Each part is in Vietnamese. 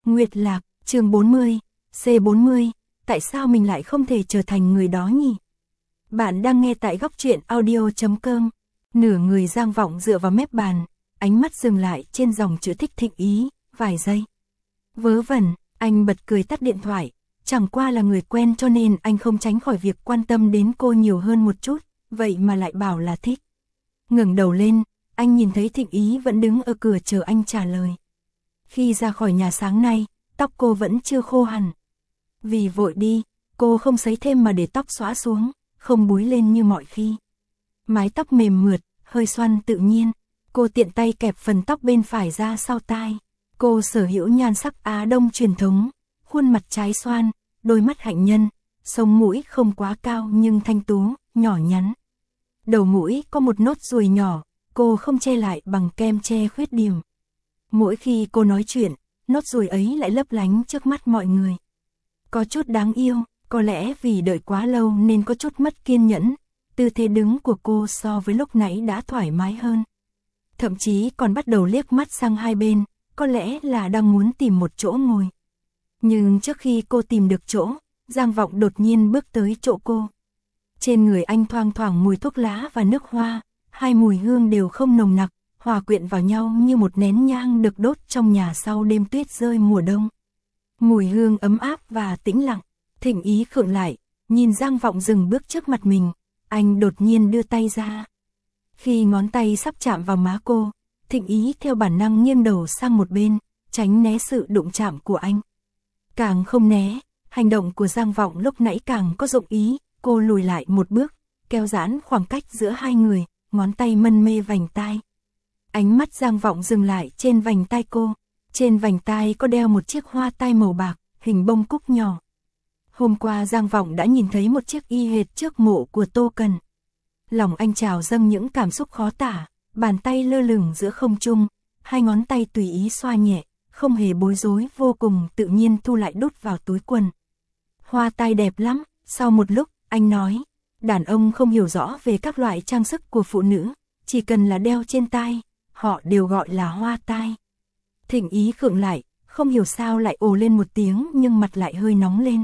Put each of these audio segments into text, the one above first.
Nguyệt Lạc, chương 40, C40, tại sao mình lại không thể trở thành người đó nhỉ? Bạn đang nghe tại góc truyện audio.com. Nửa người Giang Vọng dựa vào mép bàn, ánh mắt dừng lại trên dòng chữ Thích Thịnh Ý, vài giây. Vớ vẩn, anh bật cười tắt điện thoại, chẳng qua là người quen cho nên anh không tránh khỏi việc quan tâm đến cô nhiều hơn một chút, vậy mà lại bảo là thích. Ngẩng đầu lên, anh nhìn thấy Thịnh Ý vẫn đứng ở cửa chờ anh trả lời. Khi ra khỏi nhà sáng nay, tóc cô vẫn chưa khô hẳn. Vì vội đi, cô không sấy thêm mà để tóc xõa xuống, không búi lên như mọi khi. Mái tóc mềm mượt, hơi xoăn tự nhiên, cô tiện tay kẹp phần tóc bên phải ra sau tai. Cô sở hữu nhan sắc Á Đông truyền thống, khuôn mặt trái xoan, đôi mắt hạnh nhân, sống mũi không quá cao nhưng thanh tú, nhỏ nhắn. Đầu mũi có một nốt ruồi nhỏ, cô không che lại bằng kem che khuyết điểm. Mỗi khi cô nói chuyện, nốt ruồi ấy lại lấp lánh trước mắt mọi người. Có chút đáng yêu, có lẽ vì đợi quá lâu nên có chút mất kiên nhẫn, tư thế đứng của cô so với lúc nãy đã thoải mái hơn. Thậm chí còn bắt đầu liếc mắt sang hai bên, có lẽ là đang muốn tìm một chỗ ngồi. Nhưng trước khi cô tìm được chỗ, Giang Vọng đột nhiên bước tới chỗ cô. Trên người anh thoang thoảng mùi thuốc lá và nước hoa, hai mùi hương đều không nồng nặc, hòa quyện vào nhau như một nén nhang được đốt trong nhà sau đêm tuyết rơi mùa đông. Mùi hương ấm áp và tĩnh lặng. Thịnh Ý khựng lại, nhìn Giang Vọng dừng bước trước mặt mình, anh đột nhiên đưa tay ra. Khi ngón tay sắp chạm vào má cô, Thịnh Ý theo bản năng nghiêng đầu sang một bên, tránh né sự đụng chạm của anh. Càng không né, hành động của Giang Vọng lúc nãy càng có dụng ý, cô lùi lại một bước, kéo giãn khoảng cách giữa hai người, ngón tay mân mê vành tai. Ánh mắt Giang Vọng dừng lại trên vành tai cô, trên vành tai có đeo một chiếc hoa tai màu bạc, hình bông cúc nhỏ. Hôm qua Giang Vọng đã nhìn thấy một chiếc y hệt trước mộ của Tô Cần. Lòng anh trào dâng những cảm xúc khó tả, bàn tay lơ lửng giữa không trung, hai ngón tay tùy ý xoa nhẹ, không hề bối rối, vô cùng tự nhiên thu lại đút vào túi quần. Hoa tai đẹp lắm, sau một lúc, anh nói, đàn ông không hiểu rõ về các loại trang sức của phụ nữ, chỉ cần là đeo trên tai, họ đều gọi là hoa tai. Thịnh Ý khựng lại, không hiểu sao lại ồ lên một tiếng nhưng mặt lại hơi nóng lên.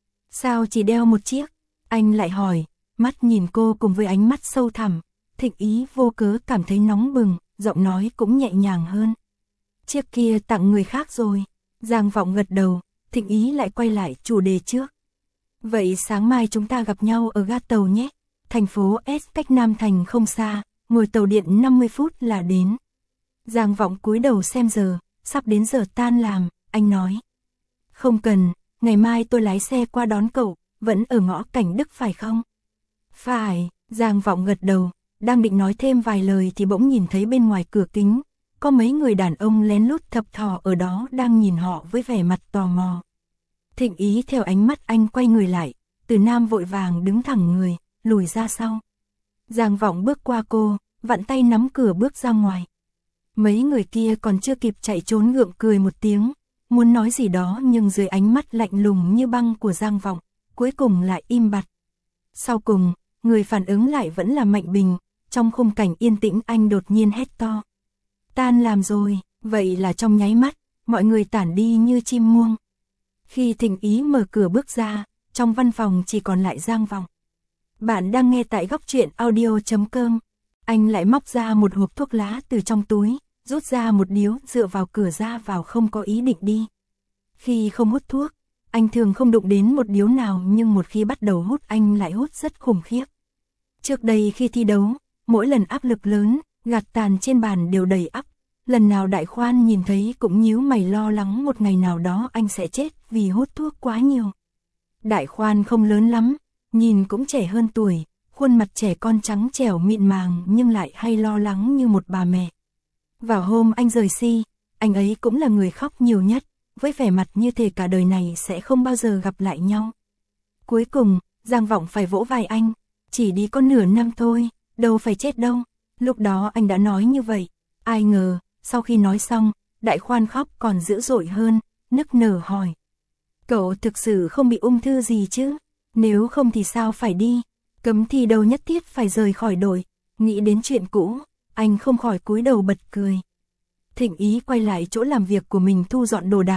Sao chỉ đeo một chiếc? Anh lại hỏi, mắt nhìn cô cùng với ánh mắt sâu thẳm. Thịnh Ý vô cớ cảm thấy nóng bừng, giọng nói cũng nhẹ nhàng hơn. Chiếc kia tặng người khác rồi. Giang Vọng gật đầu, Thịnh Ý lại quay lại chủ đề trước. Vậy sáng mai chúng ta gặp nhau ở ga tàu nhé. Thành phố S cách Nam Thành không xa, ngồi tàu điện 50 phút là đến. Giang Vọng cúi đầu xem giờ, sắp đến giờ tan làm, anh nói. Không cần, ngày mai tôi lái xe qua đón cậu, vẫn ở ngõ Cảnh Đức phải không? Phải, Giang Vọng gật đầu, đang định nói thêm vài lời thì bỗng nhìn thấy bên ngoài cửa kính, có mấy người đàn ông lén lút thập thò ở đó đang nhìn họ với vẻ mặt tò mò. Thịnh Ý theo ánh mắt anh quay người lại, Từ Nam vội vàng đứng thẳng người, lùi ra sau. Giang Vọng bước qua cô, vặn tay nắm cửa bước ra ngoài. Mấy người kia còn chưa kịp chạy trốn gượng cười một tiếng, muốn nói gì đó nhưng dưới ánh mắt lạnh lùng như băng của Giang Vọng, cuối cùng lại im bặt. Sau cùng, người phản ứng lại vẫn là Mạnh Bình, trong khung cảnh yên tĩnh anh đột nhiên hét to. Tan làm rồi, vậy là trong nháy mắt, mọi người tản đi như chim muông. Khi Thịnh Ý mở cửa bước ra, trong văn phòng chỉ còn lại Giang Vọng. Bạn đang nghe tại góc truyện audio.com. Anh lại móc ra một hộp thuốc lá từ trong túi, rút ra một điếu dựa vào cửa ra vào không có ý định đi. Khi không hút thuốc, anh thường không đụng đến một điếu nào nhưng một khi bắt đầu hút anh lại hút rất khủng khiếp. Trước đây khi thi đấu, mỗi lần áp lực lớn, gạt tàn trên bàn đều đầy ắp. Lần nào Đại Khoan nhìn thấy cũng nhíu mày lo lắng một ngày nào đó anh sẽ chết vì hút thuốc quá nhiều. Đại Khoan không lớn lắm, nhìn cũng trẻ hơn tuổi, khuôn mặt trẻ con trắng trẻo mịn màng nhưng lại hay lo lắng như một bà mẹ. Vào hôm anh rời Si, anh ấy cũng là người khóc nhiều nhất, với vẻ mặt như thể cả đời này sẽ không bao giờ gặp lại nhau. Cuối cùng, Giang Vọng phải vỗ vai anh, chỉ đi có nửa năm thôi, đâu phải chết đâu. Lúc đó anh đã nói như vậy, ai ngờ, sau khi nói xong, Đại Khoan khóc còn dữ dội hơn, nức nở hỏi. Cậu thực sự không bị ung thư gì chứ? Nếu không thì sao phải đi? Cấm thi đâu nhất thiết phải rời khỏi đội. Nghĩ đến chuyện cũ, anh không khỏi cúi đầu bật cười. Thịnh Ý quay lại chỗ làm việc của mình thu dọn đồ đạc,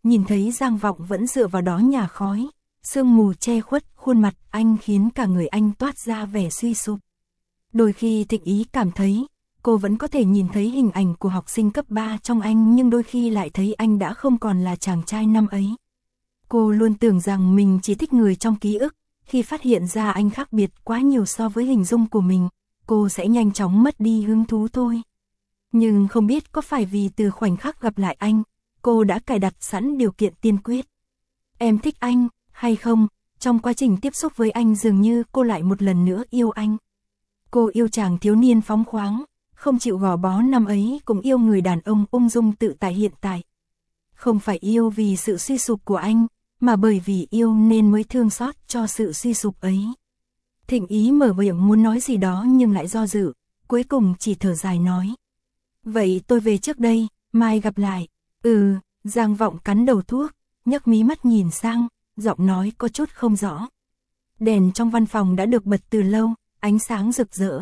nhìn thấy Giang Vọng vẫn dựa vào đó nhả khói, sương mù che khuất khuôn mặt anh khiến cả người anh toát ra vẻ suy sụp. Đôi khi Thịnh Ý cảm thấy, cô vẫn có thể nhìn thấy hình ảnh của học sinh cấp 3 trong anh, nhưng đôi khi lại thấy anh đã không còn là chàng trai năm ấy. Cô luôn tưởng rằng mình chỉ thích người trong ký ức, khi phát hiện ra anh khác biệt quá nhiều so với hình dung của mình, cô sẽ nhanh chóng mất đi hứng thú thôi. Nhưng không biết có phải vì từ khoảnh khắc gặp lại anh, cô đã cài đặt sẵn điều kiện tiên quyết. Em thích anh, hay không? Trong quá trình tiếp xúc với anh dường như cô lại một lần nữa yêu anh. Cô yêu chàng thiếu niên phóng khoáng, không chịu gò bó năm ấy, cũng yêu người đàn ông ung dung tự tại hiện tại. Không phải yêu vì sự suy sụp của anh, mà bởi vì yêu nên mới thương xót cho sự suy sụp ấy. Thịnh Ý mở miệng muốn nói gì đó nhưng lại do dự, cuối cùng chỉ thở dài nói. Vậy tôi về trước đây, mai gặp lại. Giang Vọng cắn đầu thuốc, nhấc mí mắt nhìn sang, giọng nói có chút không rõ. Đèn trong văn phòng đã được bật từ lâu, ánh sáng rực rỡ.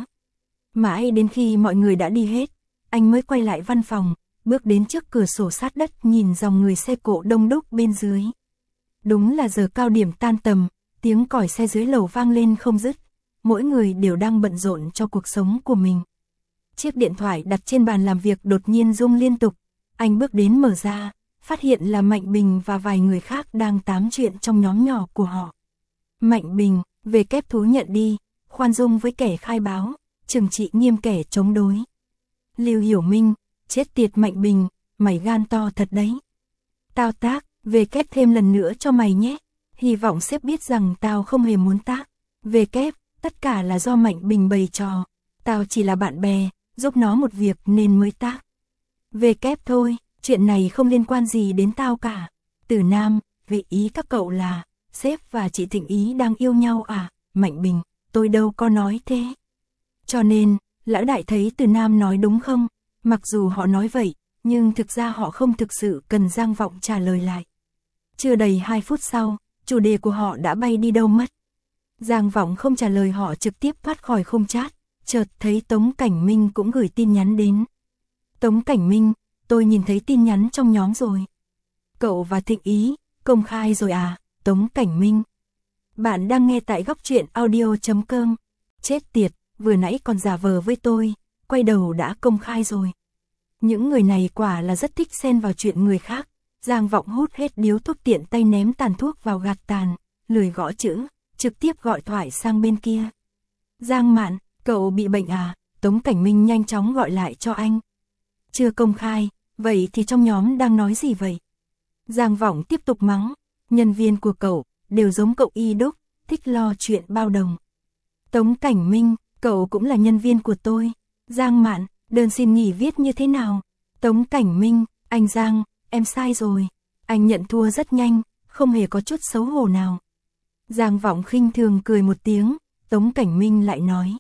Mãi đến khi mọi người đã đi hết, anh mới quay lại văn phòng, bước đến trước cửa sổ sát đất nhìn dòng người xe cộ đông đúc bên dưới. Đúng là giờ cao điểm tan tầm, tiếng còi xe dưới lầu vang lên không dứt, mỗi người đều đang bận rộn cho cuộc sống của mình. Chiếc điện thoại đặt trên bàn làm việc đột nhiên rung liên tục, anh bước đến mở ra, phát hiện là Mạnh Bình và vài người khác đang tám chuyện trong nhóm nhỏ của họ. Mạnh Bình, về kép thú nhận đi, khoan dung với kẻ khai báo, trừng trị nghiêm kẻ chống đối. Lưu Hiểu Minh, chết tiệt Mạnh Bình, mày gan to thật đấy. Tao tác, về kép thêm lần nữa cho mày nhé, hy vọng sếp biết rằng tao không hề muốn tác. Về kép, tất cả là do Mạnh Bình bày trò, tao chỉ là bạn bè, giúp nó một việc nên mới tác. Về kép thôi, chuyện này không liên quan gì đến tao cả. Từ Nam, vì ý các cậu là, sếp và chị Thịnh Ý đang yêu nhau à? Mạnh Bình, tôi đâu có nói thế. Cho nên, lão đại thấy Từ Nam nói đúng không? Mặc dù họ nói vậy, nhưng thực ra họ không thực sự cần Giang Vọng trả lời lại. Chưa đầy 2 phút sau, chủ đề của họ đã bay đi đâu mất. Giang Vọng không trả lời họ, trực tiếp thoát khỏi khung chat, chợt thấy Tống Cảnh Minh cũng gửi tin nhắn đến. Tống Cảnh Minh, tôi nhìn thấy tin nhắn trong nhóm rồi. Cậu và Thịnh Ý, công khai rồi à? Tống Cảnh Minh. Bạn đang nghe tại góc truyện audio.com. Chết tiệt, vừa nãy còn giả vờ với tôi, quay đầu đã công khai rồi. Những người này quả là rất thích xen vào chuyện người khác. Giang Vọng hút hết điếu thuốc, tiện tay ném tàn thuốc vào gạt tàn, lười gõ chữ, trực tiếp gọi thoại sang bên kia. Giang Mạn, cậu bị bệnh à? Tống Cảnh Minh nhanh chóng gọi lại cho anh. Chưa công khai, vậy thì trong nhóm đang nói gì vậy? Giang Vọng tiếp tục mắng, nhân viên của cậu đều giống cậu y đúc, thích lo chuyện bao đồng. Tống Cảnh Minh, cậu cũng là nhân viên của tôi. Giang Mạn, đơn xin nghỉ viết như thế nào? Tống Cảnh Minh, anh Giang, em sai rồi. Anh nhận thua rất nhanh, không hề có chút xấu hổ nào. Giang Vọng khinh thường cười một tiếng, Tống Cảnh Minh lại nói.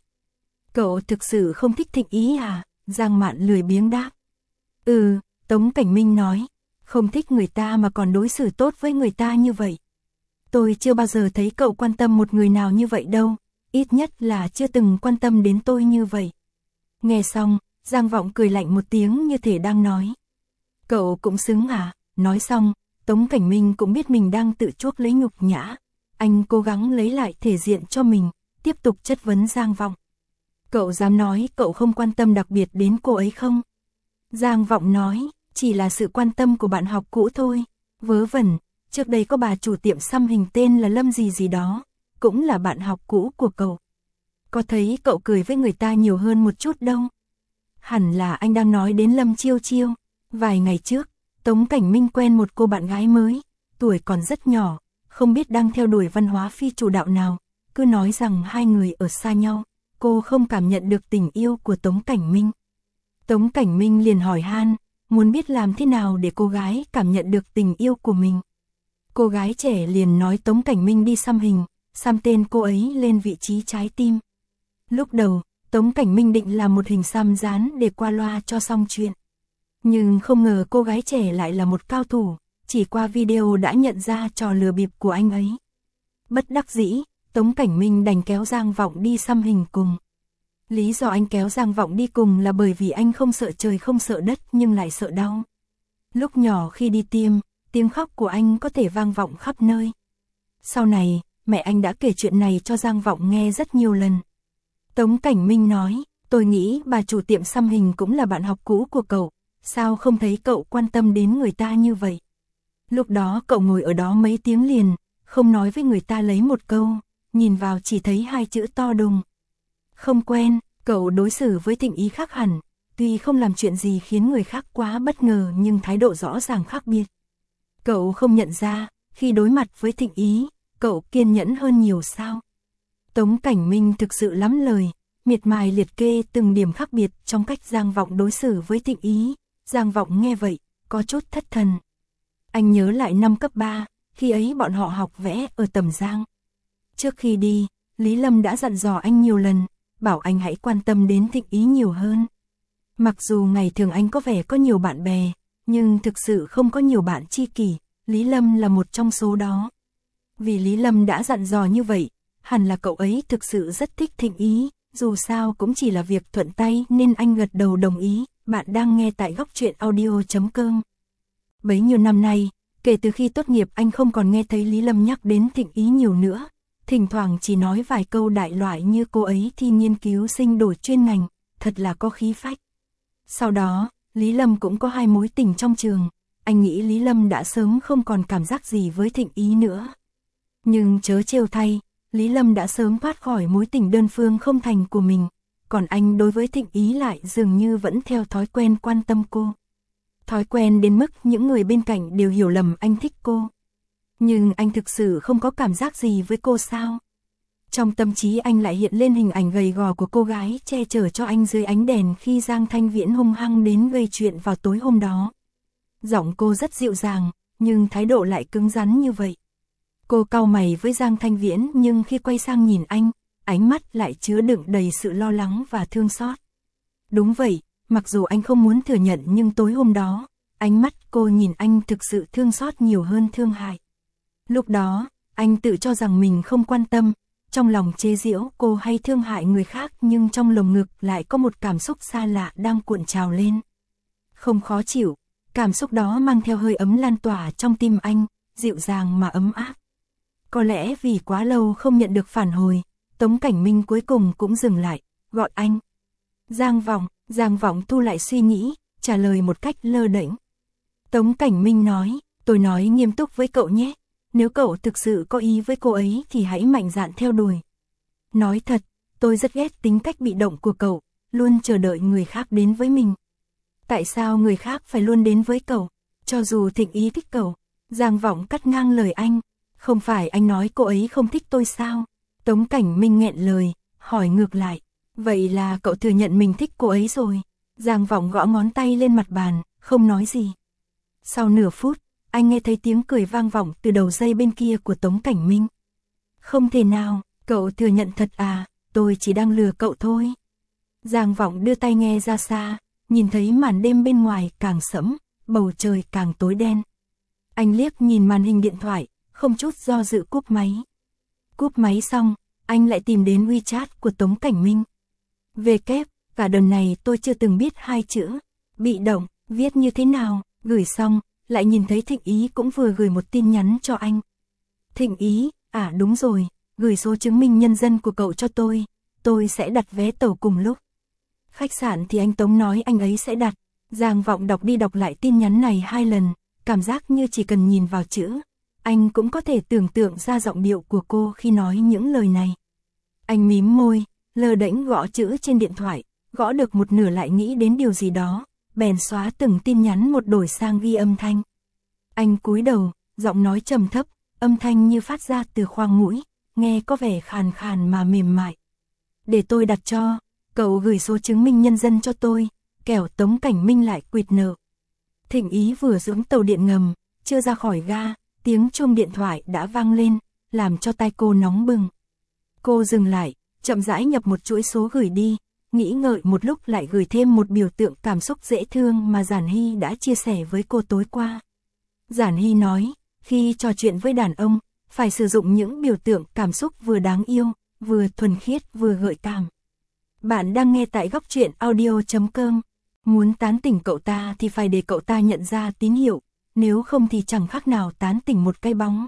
Cậu thực sự không thích Thịnh Ý à? Giang Mạn lười biếng đáp. Tống Cảnh Minh nói, không thích người ta mà còn đối xử tốt với người ta như vậy. Tôi chưa bao giờ thấy cậu quan tâm một người nào như vậy đâu, ít nhất là chưa từng quan tâm đến tôi như vậy. Nghe xong, Giang Vọng cười lạnh một tiếng như thể đang nói. Cậu cũng xứng à? Nói xong, Tống Cảnh Minh cũng biết mình đang tự chuốc lấy nhục nhã. Anh cố gắng lấy lại thể diện cho mình, tiếp tục chất vấn Giang Vọng. Cậu dám nói cậu không quan tâm đặc biệt đến cô ấy không? Giang Vọng nói, chỉ là sự quan tâm của bạn học cũ thôi. Vớ vẩn, trước đây có bà chủ tiệm xăm hình tên là Lâm gì gì đó, cũng là bạn học cũ của cậu. Có thấy cậu cười với người ta nhiều hơn một chút đâu? Hẳn là anh đang nói đến Lâm Chiêu Chiêu. Vài ngày trước, Tống Cảnh Minh quen một cô bạn gái mới, tuổi còn rất nhỏ, không biết đang theo đuổi văn hóa phi chủ đạo nào, cứ nói rằng hai người ở xa nhau, cô không cảm nhận được tình yêu của Tống Cảnh Minh. Tống Cảnh Minh liền hỏi han, muốn biết làm thế nào để cô gái cảm nhận được tình yêu của mình. Cô gái trẻ liền nói Tống Cảnh Minh đi xăm hình, xăm tên cô ấy lên vị trí trái tim. Lúc đầu, Tống Cảnh Minh định làm một hình xăm dán để qua loa cho xong chuyện. Nhưng không ngờ cô gái trẻ lại là một cao thủ, chỉ qua video đã nhận ra trò lừa bịp của anh ấy. Bất đắc dĩ, Tống Cảnh Minh đành kéo Giang Vọng đi xăm hình cùng. Lý do anh kéo Giang Vọng đi cùng là bởi vì anh không sợ trời không sợ đất nhưng lại sợ đau. Lúc nhỏ khi đi tiêm, tiếng khóc của anh có thể vang vọng khắp nơi. Sau này, mẹ anh đã kể chuyện này cho Giang Vọng nghe rất nhiều lần. Tống Cảnh Minh nói, tôi nghĩ bà chủ tiệm xăm hình cũng là bạn học cũ của cậu, sao không thấy cậu quan tâm đến người ta như vậy? Lúc đó cậu ngồi ở đó mấy tiếng liền, không nói với người ta lấy một câu, nhìn vào chỉ thấy hai chữ to đùng. Không quen, cậu đối xử với Thịnh Ý khác hẳn, tuy không làm chuyện gì khiến người khác quá bất ngờ nhưng thái độ rõ ràng khác biệt. Cậu không nhận ra, khi đối mặt với Thịnh Ý, cậu kiên nhẫn hơn nhiều sao? Tống Cảnh Minh thực sự lắm lời, miệt mài liệt kê từng điểm khác biệt trong cách Giang Vọng đối xử với Thịnh Ý. Giang Vọng nghe vậy, có chút thất thần. Anh nhớ lại năm cấp 3, khi ấy bọn họ học vẽ ở Tầm Giang. Trước khi đi, Lý Lâm đã dặn dò anh nhiều lần, bảo anh hãy quan tâm đến Thịnh Ý nhiều hơn. Mặc dù ngày thường anh có vẻ có nhiều bạn bè, nhưng thực sự không có nhiều bạn tri kỷ, Lý Lâm là một trong số đó. Vì Lý Lâm đã dặn dò như vậy, hẳn là cậu ấy thực sự rất thích Thịnh Ý, dù sao cũng chỉ là việc thuận tay nên anh gật đầu đồng ý. Bạn đang nghe tại Góc Truyện Audio.com. Bấy nhiêu năm nay, kể từ khi tốt nghiệp anh không còn nghe thấy Lý Lâm nhắc đến Thịnh Ý nhiều nữa, thỉnh thoảng chỉ nói vài câu đại loại như cô ấy thi nghiên cứu sinh đổi chuyên ngành, thật là có khí phách. Sau đó, Lý Lâm cũng có 2 mối tình trong trường, anh nghĩ Lý Lâm đã sớm không còn cảm giác gì với Thịnh Ý nữa. Nhưng chớ trêu thay, Lý Lâm đã sớm thoát khỏi mối tình đơn phương không thành của mình, còn anh đối với Thịnh Ý lại dường như vẫn theo thói quen quan tâm cô. Thói quen đến mức những người bên cạnh đều hiểu lầm anh thích cô. Nhưng anh thực sự không có cảm giác gì với cô sao? Trong tâm trí anh lại hiện lên hình ảnh gầy gò của cô gái che chở cho anh dưới ánh đèn khi Giang Thanh Viễn hung hăng đến gây chuyện vào tối hôm đó. Giọng cô rất dịu dàng, nhưng thái độ lại cứng rắn như vậy. Cô cau mày với Giang Thanh Viễn nhưng khi quay sang nhìn anh, ánh mắt lại chứa đựng đầy sự lo lắng và thương xót. Đúng vậy, mặc dù anh không muốn thừa nhận nhưng tối hôm đó, ánh mắt cô nhìn anh thực sự thương xót nhiều hơn thương hại. Lúc đó, anh tự cho rằng mình không quan tâm, trong lòng chế giễu cô hay thương hại người khác nhưng trong lồng ngực lại có một cảm xúc xa lạ đang cuộn trào lên. Không khó chịu, cảm xúc đó mang theo hơi ấm lan tỏa trong tim anh, dịu dàng mà ấm áp. Có lẽ vì quá lâu không nhận được phản hồi, Tống Cảnh Minh cuối cùng cũng dừng lại, gọi anh. Giang Vọng thu lại suy nghĩ, trả lời một cách lơ đễnh. Tống Cảnh Minh nói, tôi nói nghiêm túc với cậu nhé, nếu cậu thực sự có ý với cô ấy thì hãy mạnh dạn theo đuổi. Nói thật, tôi rất ghét tính cách bị động của cậu, luôn chờ đợi người khác đến với mình. Tại sao người khác phải luôn đến với cậu, cho dù Thịnh Ý thích cậu? Giang Vọng cắt ngang lời anh, không phải anh nói cô ấy không thích tôi sao? Tống Cảnh Minh nghẹn lời, hỏi ngược lại, vậy là cậu thừa nhận mình thích cô ấy rồi? Giang Vọng gõ ngón tay lên mặt bàn, không nói gì. Sau nửa phút, anh nghe thấy tiếng cười vang vọng từ đầu dây bên kia của Tống Cảnh Minh. Không thể nào, cậu thừa nhận thật à, tôi chỉ đang lừa cậu thôi. Giang Vọng đưa tai nghe ra xa, nhìn thấy màn đêm bên ngoài càng sẫm, bầu trời càng tối đen. Anh liếc nhìn màn hình điện thoại, không chút do dự cúp máy. Cúp máy xong, anh lại tìm đến WeChat của Tống Cảnh Minh. Về kép, cả đời này tôi chưa từng biết 2 chữ, bị động, viết như thế nào, gửi xong, lại nhìn thấy Thịnh Ý cũng vừa gửi một tin nhắn cho anh. Thịnh Ý, à đúng rồi, gửi số chứng minh nhân dân của cậu cho tôi sẽ đặt vé tàu cùng lúc. Khách sạn thì anh Tống nói anh ấy sẽ đặt. Giang Vọng đọc đi đọc lại tin nhắn này 2 lần, cảm giác như chỉ cần nhìn vào chữ, anh cũng có thể tưởng tượng ra giọng điệu của cô khi nói những lời này. Anh mím môi, lơ đễnh gõ chữ trên điện thoại, gõ được một nửa lại nghĩ đến điều gì đó, bèn xóa từng tin nhắn một đổi sang ghi âm thanh. Anh cúi đầu, giọng nói trầm thấp, âm thanh như phát ra từ khoang mũi, nghe có vẻ khàn khàn mà mềm mại. Để tôi đặt cho, cậu gửi số chứng minh nhân dân cho tôi, kẻo Tống Cảnh Minh lại quỵt nợ. Thịnh Ý vừa xuống tàu điện ngầm, chưa ra khỏi ga, tiếng chuông điện thoại đã vang lên, làm cho tai cô nóng bừng. Cô dừng lại, chậm rãi nhập một chuỗi số gửi đi, nghĩ ngợi một lúc lại gửi thêm một biểu tượng cảm xúc dễ thương mà Giản Hy đã chia sẻ với cô tối qua. Giản Hy nói, khi trò chuyện với đàn ông, phải sử dụng những biểu tượng cảm xúc vừa đáng yêu, vừa thuần khiết vừa gợi cảm. Bạn đang nghe tại Góc Truyện Audio.com. Muốn tán tỉnh cậu ta thì phải để cậu ta nhận ra tín hiệu, nếu không thì chẳng khác nào tán tỉnh một cái bóng.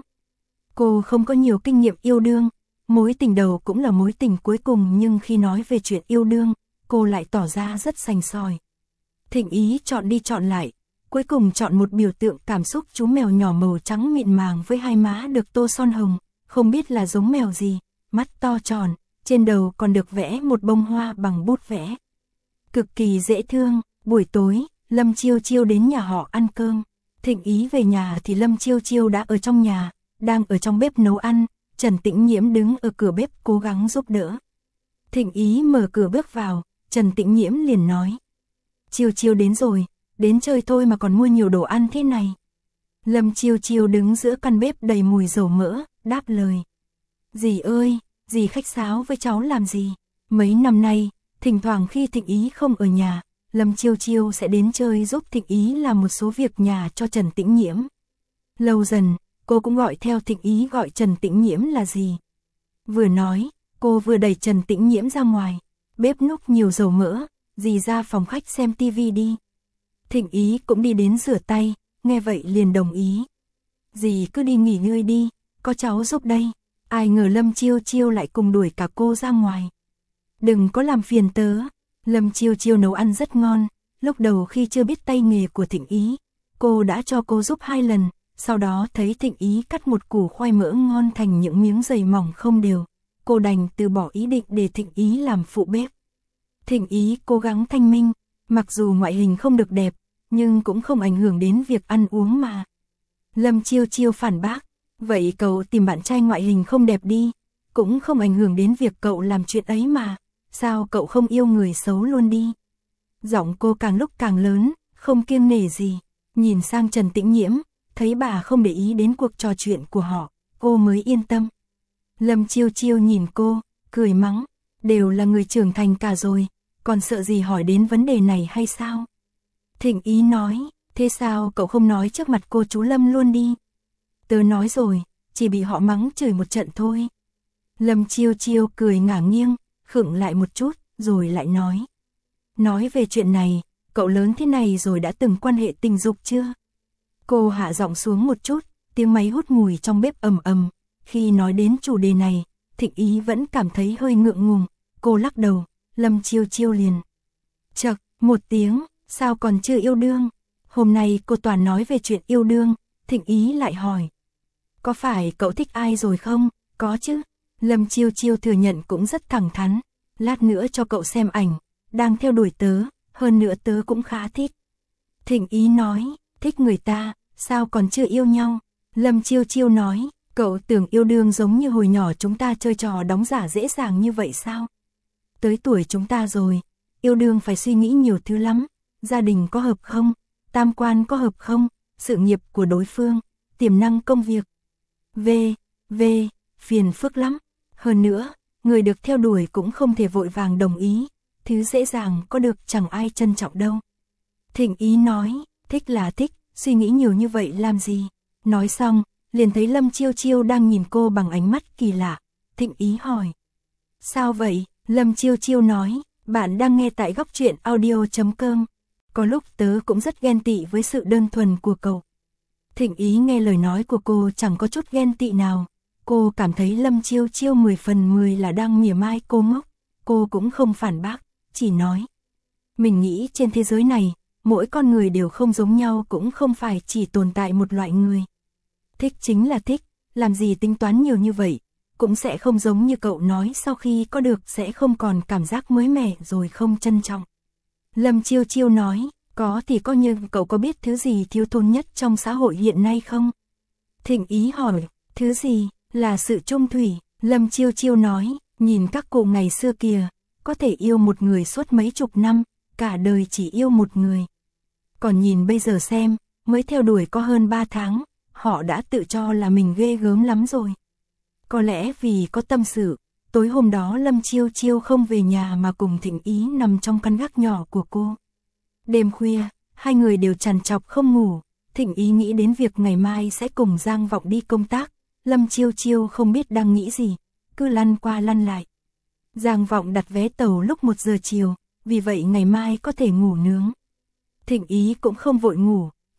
Cô không có nhiều kinh nghiệm yêu đương, mối tình đầu cũng là mối tình cuối cùng, nhưng khi nói về chuyện yêu đương, cô lại tỏ ra rất sành sỏi. Thịnh Ý chọn đi chọn lại, cuối cùng chọn một biểu tượng cảm xúc chú mèo nhỏ màu trắng mịn màng với hai má được tô son hồng, không biết là giống mèo gì, mắt to tròn, trên đầu còn được vẽ một bông hoa bằng bút vẽ. Cực kỳ dễ thương. Buổi tối, Lâm Chiêu Chiêu đến nhà họ ăn cơm. Thịnh Ý về nhà thì Lâm Chiêu Chiêu đã ở trong nhà, đang ở trong bếp nấu ăn. Trần Tĩnh Nhiễm đứng ở cửa bếp cố gắng giúp đỡ. Thịnh Ý mở cửa bước vào, Trần Tĩnh Nhiễm liền nói: Chiêu Chiêu đến rồi, đến chơi thôi mà còn mua nhiều đồ ăn thế này. Lâm Chiêu Chiêu đứng giữa căn bếp đầy mùi dầu mỡ, đáp lời: Dì ơi, dì khách sáo với cháu làm gì? Mấy năm nay, thỉnh thoảng khi Thịnh Ý không ở nhà, Lâm Chiêu Chiêu sẽ đến chơi giúp Thịnh Ý làm một số việc nhà cho Trần Tĩnh Nhiễm. Lâu dần, cô cũng gọi theo Thịnh Ý gọi Trần Tĩnh Nhiễm là dì. Vừa nói, cô vừa đẩy Trần Tĩnh Nhiễm ra ngoài. Bếp núc nhiều dầu mỡ, dì ra phòng khách xem tivi đi. Thịnh Ý cũng đi đến rửa tay, nghe vậy liền đồng ý. Dì cứ đi nghỉ ngơi đi, có cháu giúp đây. Ai ngờ Lâm Chiêu Chiêu lại cùng đuổi cả cô ra ngoài. Đừng có làm phiền tớ. Lâm Chiêu Chiêu nấu ăn rất ngon, lúc đầu khi chưa biết tay nghề của Thịnh Ý, cô đã cho cô giúp 2 lần, sau đó thấy Thịnh Ý cắt một củ khoai mỡ ngon thành những miếng dày mỏng không đều, cô đành từ bỏ ý định để Thịnh Ý làm phụ bếp. Thịnh Ý cố gắng thanh minh, mặc dù ngoại hình không được đẹp, nhưng cũng không ảnh hưởng đến việc ăn uống mà. Lâm Chiêu Chiêu phản bác, vậy cậu tìm bạn trai ngoại hình không đẹp đi, cũng không ảnh hưởng đến việc cậu làm chuyện ấy mà. Sao cậu không yêu người xấu luôn đi? Giọng cô càng lúc càng lớn, không kiêng nể gì. Nhìn sang Trần Tĩnh Nhiễm, thấy bà không để ý đến cuộc trò chuyện của họ, cô mới yên tâm. Lâm Chiêu Chiêu nhìn cô, cười mắng, đều là người trưởng thành cả rồi, còn sợ gì hỏi đến vấn đề này hay sao? Thịnh Ý nói, thế sao cậu không nói trước mặt cô chú Lâm luôn đi? Tớ nói rồi, chỉ bị họ mắng chửi một trận thôi. Lâm Chiêu Chiêu cười ngả nghiêng, khựng lại một chút, rồi lại nói. Nói về chuyện này, cậu lớn thế này rồi đã từng quan hệ tình dục chưa? Cô hạ giọng xuống một chút, tiếng máy hút mùi trong bếp ầm ầm. Khi nói đến chủ đề này, Thịnh Ý vẫn cảm thấy hơi ngượng ngùng. Cô lắc đầu, Lâm Chiêu Chiêu liền. Chậc, một tiếng, sao còn chưa yêu đương? Hôm nay cô toàn nói về chuyện yêu đương, Thịnh Ý lại hỏi. Có phải cậu thích ai rồi không? Có chứ. Lâm Chiêu Chiêu thừa nhận cũng rất thẳng thắn. Lát nữa cho cậu xem ảnh, đang theo đuổi tớ, hơn nữa tớ cũng khá thích. Thịnh Ý nói, thích người ta, sao còn chưa yêu nhau? Lâm Chiêu Chiêu nói, cậu tưởng yêu đương giống như hồi nhỏ chúng ta chơi trò đóng giả dễ dàng như vậy sao? Tới tuổi chúng ta rồi, yêu đương phải suy nghĩ nhiều thứ lắm. Gia đình có hợp không? Tam quan có hợp không? Sự nghiệp của đối phương, tiềm năng công việc. Phiền phức lắm. Hơn nữa, người được theo đuổi cũng không thể vội vàng đồng ý, thứ dễ dàng có được chẳng ai trân trọng đâu. Thịnh Ý nói, thích là thích, suy nghĩ nhiều như vậy làm gì? Nói xong, liền thấy Lâm Chiêu Chiêu đang nhìn cô bằng ánh mắt kỳ lạ. Thịnh Ý hỏi. Sao vậy? Lâm Chiêu Chiêu nói, bạn đang nghe tại góc truyện audio.com. Có lúc tớ cũng rất ghen tị với sự đơn thuần của cậu. Thịnh Ý nghe lời nói của cô chẳng có chút ghen tị nào. Cô cảm thấy Lâm Chiêu Chiêu 10 phần 10 là đang mỉa mai cô ngốc. Cô cũng không phản bác, chỉ nói. Mình nghĩ trên thế giới này, mỗi con người đều không giống nhau, cũng không phải chỉ tồn tại một loại người. Thích chính là thích, làm gì tính toán nhiều như vậy, cũng sẽ không giống như cậu nói sau khi có được sẽ không còn cảm giác mới mẻ rồi không trân trọng. Lâm Chiêu Chiêu nói, có thì có, nhưng cậu có biết thứ gì thiếu thốn nhất trong xã hội hiện nay không? Thịnh Ý hỏi, thứ gì? Là sự chung thủy. Lâm Chiêu Chiêu nói, nhìn các cụ ngày xưa kìa, có thể yêu một người suốt mấy chục năm, cả đời chỉ yêu một người. Còn nhìn bây giờ xem, mới theo đuổi có hơn 3 tháng, họ đã tự cho là mình ghê gớm lắm rồi. Có lẽ vì có tâm sự, tối hôm đó Lâm Chiêu Chiêu không về nhà mà cùng Thịnh Ý nằm trong căn gác nhỏ của cô. Đêm khuya, hai người đều trằn trọc không ngủ. Thịnh Ý nghĩ đến việc ngày mai sẽ cùng Giang Vọng đi công tác. Lâm Chiêu Chiêu không biết đang nghĩ gì, cứ lăn qua lăn lại. Giang Vọng đặt vé tàu lúc 1 giờ chiều, vì vậy ngày mai có thể ngủ nướng. Thịnh Ý cũng không vội ngủ,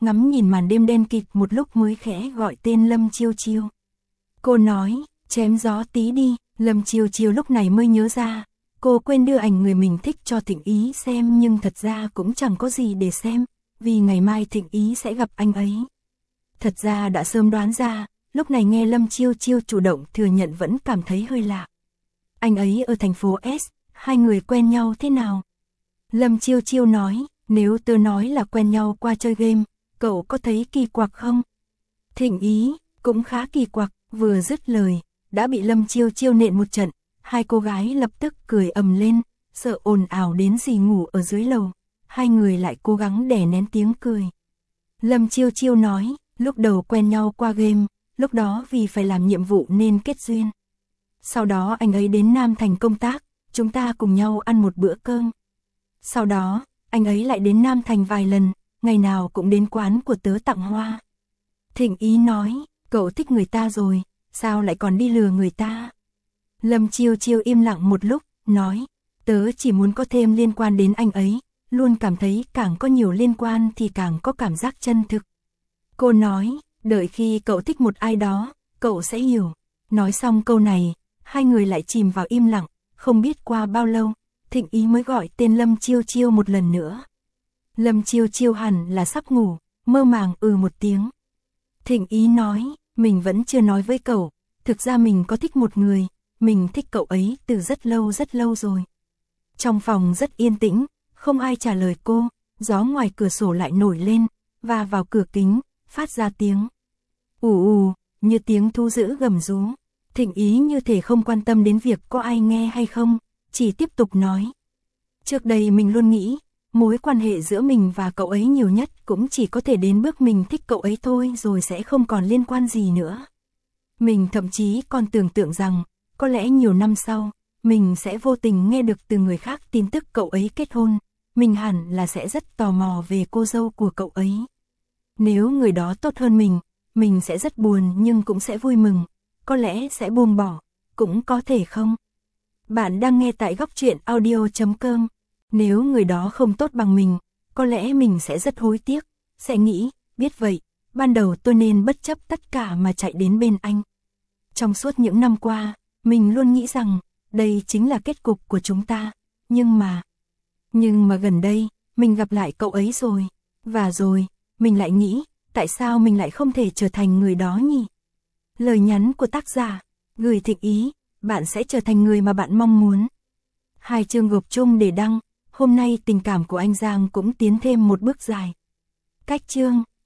ngắm nhìn màn đêm đen kịt một lúc mới khẽ gọi tên Lâm Chiêu Chiêu. Cô nói, chém gió tí đi, Lâm Chiêu Chiêu lúc này mới nhớ ra, cô quên đưa ảnh người mình thích cho Thịnh Ý xem nhưng thật ra cũng chẳng có gì để xem, vì ngày mai Thịnh Ý sẽ gặp anh ấy. Thật ra đã sớm đoán ra, lúc này nghe Lâm Chiêu Chiêu chủ động thừa nhận vẫn cảm thấy hơi lạ. Anh ấy ở thành phố S, hai người quen nhau thế nào? Lâm Chiêu Chiêu nói, nếu tớ nói là quen nhau qua chơi game, cậu có thấy kỳ quặc không? Thịnh Ý, cũng khá kỳ quặc, vừa dứt lời, đã bị Lâm Chiêu Chiêu nện một trận, hai cô gái lập tức cười ầm lên, sợ ồn ào đến gì ngủ ở dưới lầu, hai người lại cố gắng đè nén tiếng cười. Lâm Chiêu Chiêu nói, lúc đầu quen nhau qua game, lúc đó vì phải làm nhiệm vụ nên kết duyên. Sau đó anh ấy đến Nam Thành công tác, chúng ta cùng nhau ăn một bữa cơm. Sau đó, anh ấy lại đến Nam Thành vài lần, ngày nào cũng đến quán của tớ tặng hoa. Thịnh Ý nói, cậu thích người ta rồi, sao lại còn đi lừa người ta? Lâm Chiêu Chiêu im lặng một lúc, nói, tớ chỉ muốn có thêm liên quan đến anh ấy, luôn cảm thấy càng có nhiều liên quan thì càng có cảm giác chân thực. Cô nói, đợi khi cậu thích một ai đó, cậu sẽ hiểu. Nói xong câu này, hai người lại chìm vào im lặng, không biết qua bao lâu, Thịnh Ý mới gọi tên Lâm Chiêu Chiêu một lần nữa. Lâm Chiêu Chiêu hẳn là sắp ngủ, mơ màng một tiếng. Thịnh Ý nói, mình vẫn chưa nói với cậu, thực ra mình có thích một người, mình thích cậu ấy từ rất lâu rồi. Trong phòng rất yên tĩnh, không ai trả lời cô, gió ngoài cửa sổ lại nổi lên, và vào cửa kính, phát ra tiếng ù, như tiếng thú dữ gầm rú. Thịnh Ý như thể không quan tâm đến việc có ai nghe hay không, chỉ tiếp tục nói. Trước đây mình luôn nghĩ, mối quan hệ giữa mình và cậu ấy nhiều nhất cũng chỉ có thể đến bước mình thích cậu ấy thôi rồi sẽ không còn liên quan gì nữa. Mình thậm chí còn tưởng tượng rằng, có lẽ nhiều năm sau, mình sẽ vô tình nghe được từ người khác tin tức cậu ấy kết hôn, mình hẳn là sẽ rất tò mò về cô dâu của cậu ấy. Nếu người đó tốt hơn mình sẽ rất buồn nhưng cũng sẽ vui mừng, có lẽ sẽ buông bỏ, cũng có thể không. Bạn đang nghe tại Góc Truyện Audio.com. Nếu người đó không tốt bằng mình, có lẽ mình sẽ rất hối tiếc, sẽ nghĩ, biết vậy, ban đầu tôi nên bất chấp tất cả mà chạy đến bên anh. Trong suốt những năm qua, mình luôn nghĩ rằng, đây chính là kết cục của chúng ta, nhưng mà gần đây, mình gặp lại cậu ấy rồi, và rồi, mình lại nghĩ, tại sao mình lại không thể trở thành người đó nhỉ? Lời nhắn của tác giả, gửi Thịnh Ý, bạn sẽ trở thành người mà bạn mong muốn. 2 chương gộp chung để đăng, hôm nay tình cảm của anh Giang cũng tiến thêm một bước dài. Cách chương